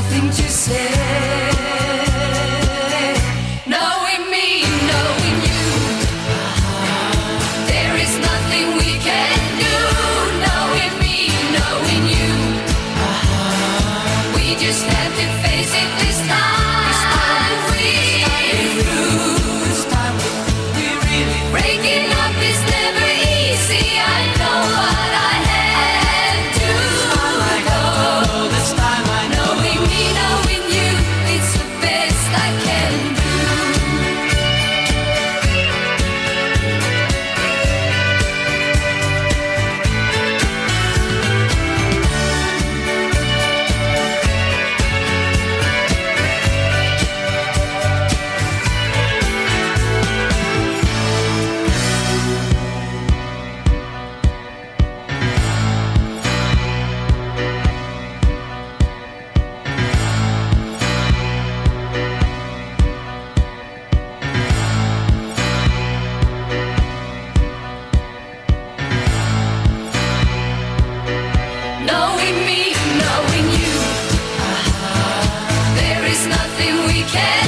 nothing to say. Knowing me, knowing you, there is nothing we can do. Knowing me, knowing you, we just have to face it this time. This time we really breaking up is never easy. I know what I had to go. This time I know. Knowing me, knowing you, it's the best I can do. Knowing me, knowing you, there is nothing we can